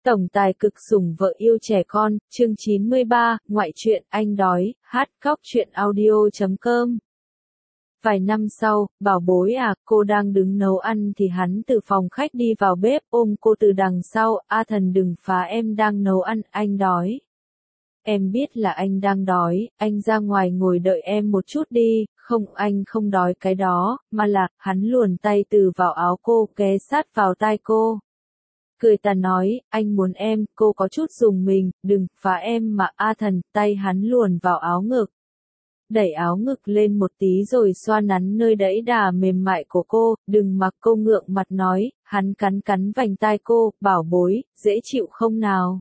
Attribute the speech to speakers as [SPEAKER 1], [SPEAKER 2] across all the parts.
[SPEAKER 1] Tổng tài cực sủng vợ yêu trẻ con, chương 93, ngoại truyện anh đói, hát khóc truyện audio.com. Vài năm sau, bảo bối à, cô đang đứng nấu ăn thì hắn từ phòng khách đi vào bếp ôm cô từ đằng sau, a thần đừng phá em đang nấu ăn, anh đói. Em biết là anh đang đói, anh ra ngoài ngồi đợi em một chút đi, không anh không đói cái đó, mà là, hắn luồn tay từ vào áo cô ghé sát vào tai cô. Cười ta nói, anh muốn em, cô có chút dùng mình, đừng phá em mà a thần, tay hắn luồn vào áo ngực. Đẩy áo ngực lên một tí rồi xoa nắn nơi đẫy đà mềm mại của cô, đừng mặc cô ngượng mặt nói, hắn cắn cắn vành tai cô, bảo bối, dễ chịu không nào?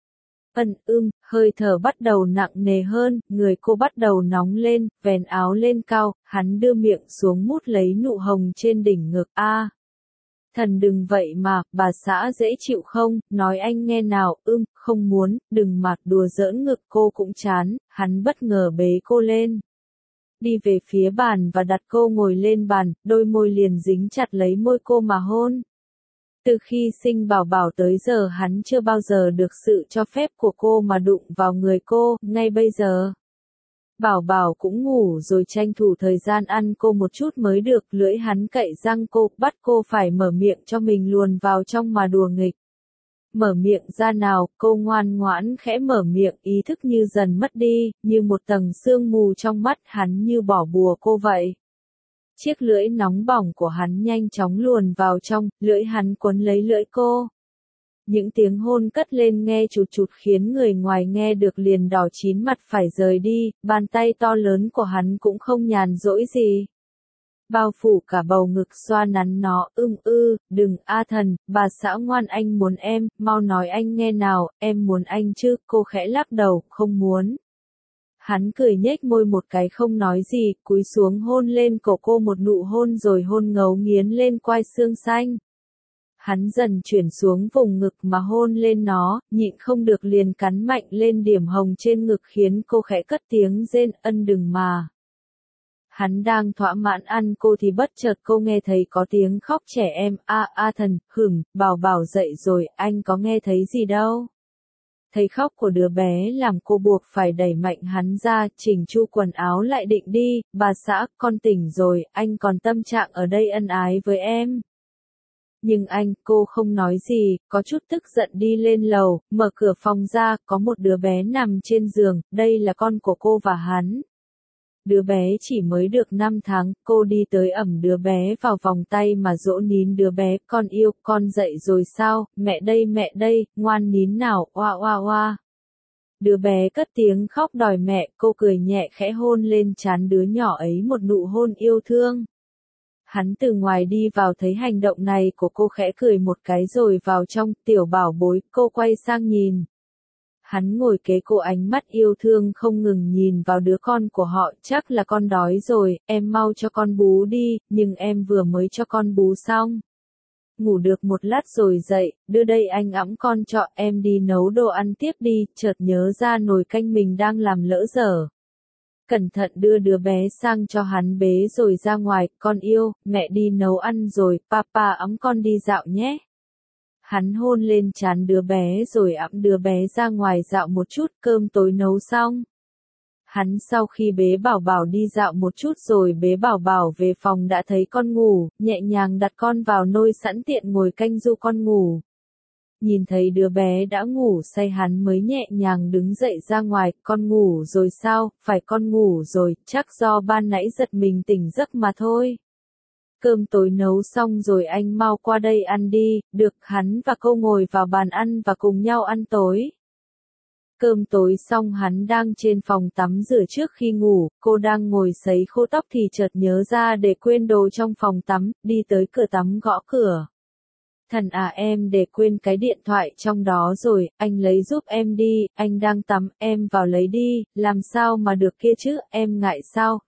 [SPEAKER 1] Hơi thở bắt đầu nặng nề hơn, người cô bắt đầu nóng lên, vén áo lên cao, hắn đưa miệng xuống mút lấy nụ hồng trên đỉnh ngực a. Thần đừng vậy mà, bà xã dễ chịu không, nói anh nghe nào, không muốn, đừng mà, đùa giỡn ngực cô cũng chán, hắn bất ngờ bế cô lên. Đi về phía bàn và đặt cô ngồi lên bàn, đôi môi liền dính chặt lấy môi cô mà hôn. Từ khi sinh bảo bảo tới giờ hắn chưa bao giờ được sự cho phép của cô mà đụng vào người cô, ngay bây giờ. Bảo bảo cũng ngủ rồi tranh thủ thời gian ăn cô một chút mới được, lưỡi hắn cậy răng cô, bắt cô phải mở miệng cho mình luồn vào trong mà đùa nghịch. Mở miệng ra nào, cô ngoan ngoãn khẽ mở miệng, ý thức như dần mất đi, như một tầng sương mù trong mắt hắn như bỏ bùa cô vậy. Chiếc lưỡi nóng bỏng của hắn nhanh chóng luồn vào trong, lưỡi hắn quấn lấy lưỡi cô. Những tiếng hôn cất lên nghe chụt chụt khiến người ngoài nghe được liền đỏ chín mặt phải rời đi, bàn tay to lớn của hắn cũng không nhàn rỗi gì. Bao phủ cả bầu ngực xoa nắn nó, đừng a thần, bà xã ngoan anh muốn em, mau nói anh nghe nào, em muốn anh chứ, cô khẽ lắc đầu, không muốn. Hắn cười nhếch môi một cái không nói gì, cúi xuống hôn lên cổ cô một nụ hôn rồi hôn ngấu nghiến lên quai xương xanh. Hắn dần chuyển xuống vùng ngực mà hôn lên nó, nhịn không được liền cắn mạnh lên điểm hồng trên ngực khiến cô khẽ cất tiếng rên, đừng mà. Hắn đang thỏa mãn ăn cô thì bất chợt cô nghe thấy có tiếng khóc trẻ em, a thần, bảo bảo dậy rồi, anh có nghe thấy gì đâu. Thấy khóc của đứa bé làm cô buộc phải đẩy mạnh hắn ra, chỉnh chu quần áo lại định đi, bà xã, con tỉnh rồi, anh còn tâm trạng ở đây ân ái với em. Nhưng cô không nói gì, có chút tức giận đi lên lầu, mở cửa phòng ra, có một đứa bé nằm trên giường, đây là con của cô và hắn. Đứa bé chỉ mới được 5 tháng, cô đi tới ẵm đứa bé vào vòng tay mà dỗ nín đứa bé, con yêu, con dậy rồi sao, mẹ đây, ngoan nín nào, oa oa oa. Đứa bé cất tiếng khóc đòi mẹ, cô cười nhẹ khẽ hôn lên trán đứa nhỏ ấy một nụ hôn yêu thương. Hắn từ ngoài đi vào thấy hành động này của cô khẽ cười một cái rồi vào trong, tiểu bảo bối, cô quay sang nhìn. Hắn ngồi kế cô ánh mắt yêu thương không ngừng nhìn vào đứa con của họ, chắc là con đói rồi, em mau cho con bú đi, nhưng em vừa mới cho con bú xong. Ngủ được một lát rồi dậy, đưa đây anh ẵm con cho em đi nấu đồ ăn tiếp đi, chợt nhớ ra nồi canh mình đang làm lỡ dở. Cẩn thận đưa đứa bé sang cho hắn bế rồi ra ngoài, con yêu, mẹ đi nấu ăn rồi, papa ẵm con đi dạo nhé. Hắn hôn lên trán đứa bé rồi ẵm đứa bé ra ngoài dạo một chút, cơm tối nấu xong. Hắn sau khi bế bảo bảo đi dạo một chút rồi bế bảo bảo về phòng đã thấy con ngủ, nhẹ nhàng đặt con vào nôi sẵn tiện ngồi canh du con ngủ. Nhìn thấy đứa bé đã ngủ say hắn mới nhẹ nhàng đứng dậy ra ngoài, con ngủ rồi sao, phải con ngủ rồi, chắc do ban nãy giật mình tỉnh giấc mà thôi. Cơm tối nấu xong rồi anh mau qua đây ăn đi, được hắn và cô ngồi vào bàn ăn và cùng nhau ăn tối. Cơm tối xong hắn đang trên phòng tắm rửa trước khi ngủ, cô đang ngồi sấy khô tóc thì chợt nhớ ra để quên đồ trong phòng tắm, đi tới cửa tắm gõ cửa. Thần à em để quên cái điện thoại trong đó rồi, anh lấy giúp em đi, anh đang tắm, em vào lấy đi, làm sao mà được kia chứ, em ngại sao,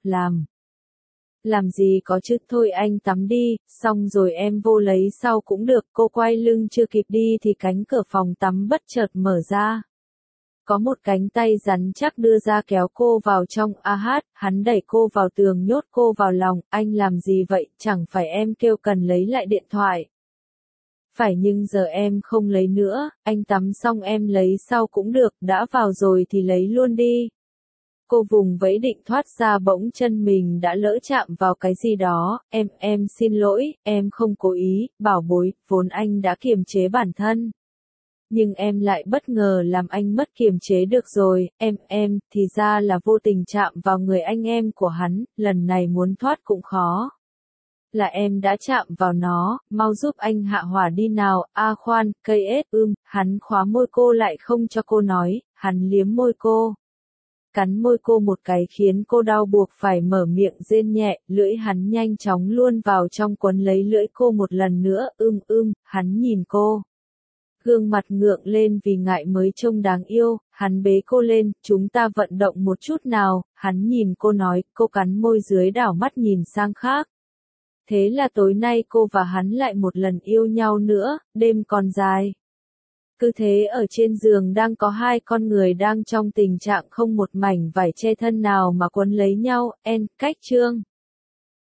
[SPEAKER 1] Làm gì có chứ, thôi anh tắm đi, xong rồi em vô lấy sau cũng được, cô quay lưng chưa kịp đi thì cánh cửa phòng tắm bất chợt mở ra. Có một cánh tay rắn chắc đưa ra kéo cô vào trong, hắn đẩy cô vào tường nhốt cô vào lòng, anh làm gì vậy, chẳng phải em kêu cần lấy lại điện thoại. Phải nhưng giờ em không lấy nữa, anh tắm xong em lấy sau cũng được, đã vào rồi thì lấy luôn đi. Cô vùng vẫy định thoát ra bỗng chân mình đã lỡ chạm vào cái gì đó, em xin lỗi, em không cố ý, bảo bối, vốn anh đã kiềm chế bản thân. Nhưng em lại bất ngờ làm anh mất kiềm chế được rồi, thì ra là vô tình chạm vào người anh em của hắn, lần này muốn thoát cũng khó. Là em đã chạm vào nó, mau giúp anh hạ hỏa đi nào, khoan, cây ết, hắn khóa môi cô lại không cho cô nói, hắn liếm môi cô. Cắn môi cô một cái khiến cô đau buộc phải mở miệng rên nhẹ, lưỡi hắn nhanh chóng luôn vào trong quấn lấy lưỡi cô một lần nữa, hắn nhìn cô. Gương mặt ngượng lên vì ngại mới trông đáng yêu, hắn bế cô lên, chúng ta vận động một chút nào, hắn nhìn cô nói, cô cắn môi dưới đảo mắt nhìn sang khác. Thế là tối nay cô và hắn lại một lần yêu nhau nữa, đêm còn dài. Cứ thế ở trên giường đang có hai con người đang trong tình trạng không một mảnh vải che thân nào mà quấn lấy nhau, cách chương.